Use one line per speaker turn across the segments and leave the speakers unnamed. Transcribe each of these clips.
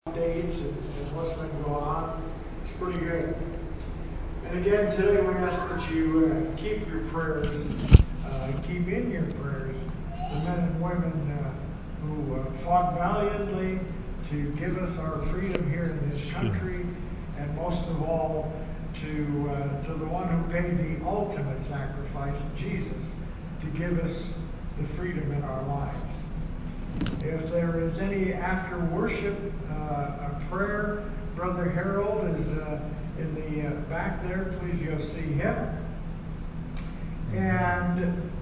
Dates and what's been going on. It's pretty good. And again, today we ask that you keep your prayers, keep in your prayers the men and women who fought valiantly to give us our freedom here in this country, and most of all to the one who paid the ultimate sacrifice, Jesus, to give us the freedom in our lives. If there is any after worship a prayer, Brother Harold is in the back there. Please go see him. And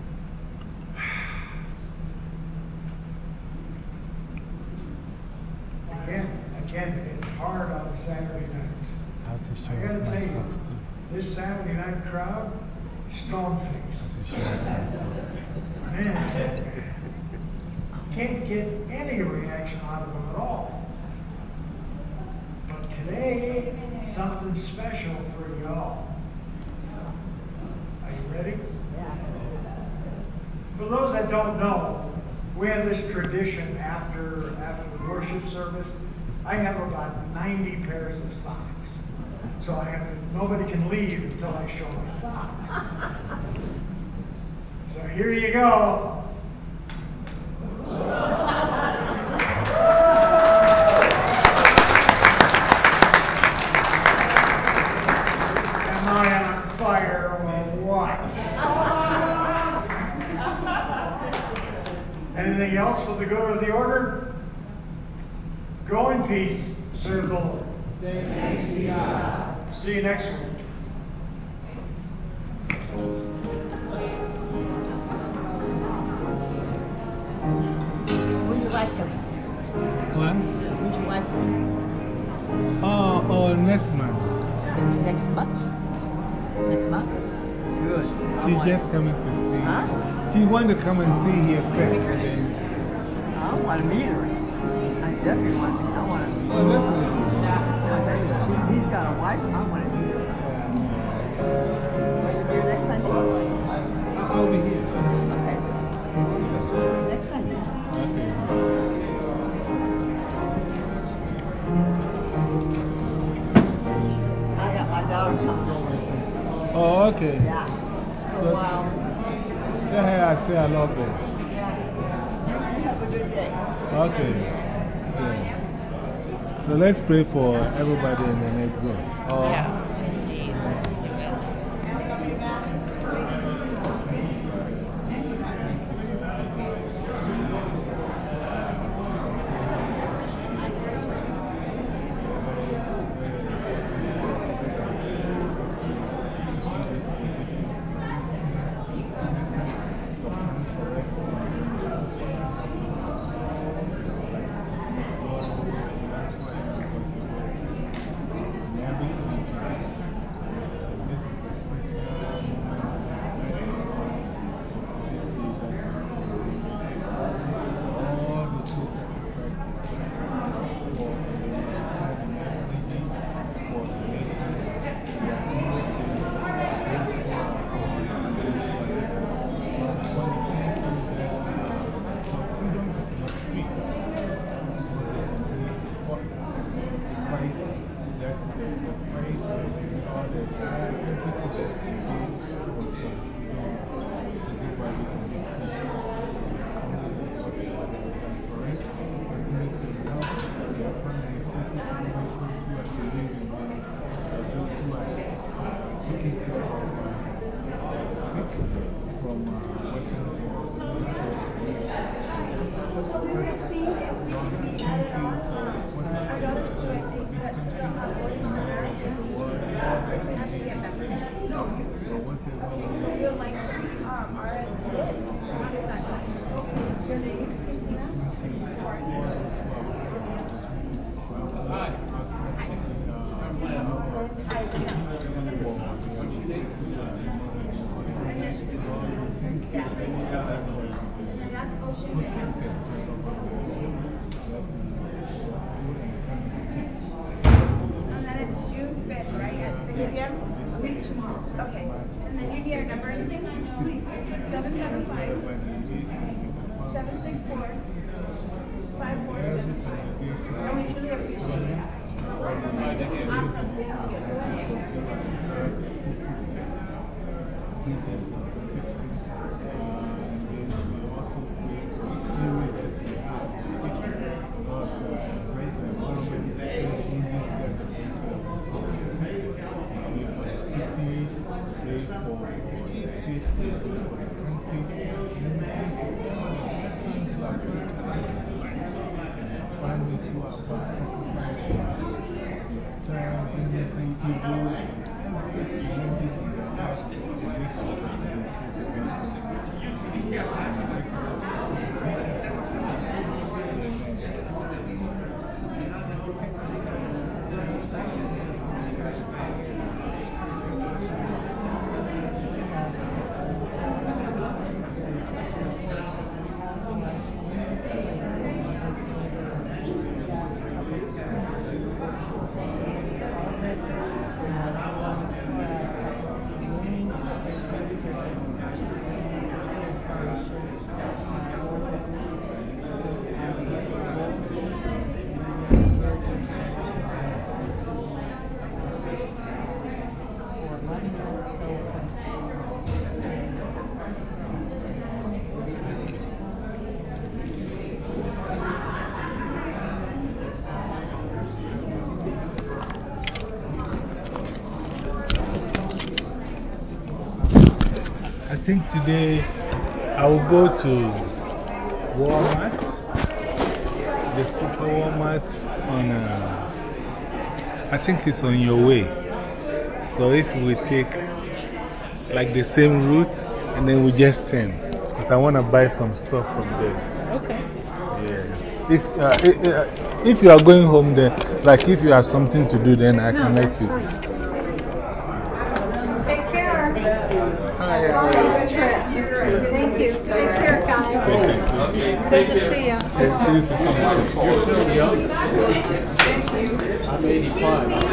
again, it's hard on Saturday nights.
How to show
I gotta
off my
tell you,
socks too.
this Saturday night crowd, stone
How
faced.
to show off my socks.
Man, can't get any reaction out of them at all. But today, something special for y'all. Are you ready?
Yeah.
For those that don't know, we have this tradition after the worship service. I have about 90 pairs of socks. So nobody can leave until I show my socks. So here you go. Am I on fire or what? Anything else for the good of the order? Go in peace, serve the Lord. Thanks be to God. See you next week.
Would you like to?
What?
Would you like to see?
Oh, next month.
Next month? Next month? Good.
She's just coming to see.
Huh?
She wanted to come and see here first. And then,
I want to meet her. I definitely want to meet her. I want to meet
oh,
her.
definitely.
I said, she's got a wife. I want to meet her. Are you here next Sunday?
I'll be here.
Okay. See you next Sunday.
Okay.
I got my daughter coming over.
Oh, okay.
Yeah. For a while.
Tell her I say I love her.
You have a good day.
Okay. Yeah. So let's pray for everybody and then let's go. Oh.
Yes, indeed. Let's do it.
And then it's June 5th, right? At 6 p.m.? A week tomorrow. Okay. And then you need our number or anything? 775 764 5475. And we usually have
I think today I will go to Walmart, the Super Walmart on, I think it's on your way. So if we take like the same route and then we just turn, because I want to buy some stuff from there.
Okay.
Yeah. If you are going home then, like if you have something to do, then I can let you.
Take care.
Hi.
Safe trip. Thank you. Take care, guys.
Thank you.
Good to see you.
Good to see you too.
You're still young. I'm 85.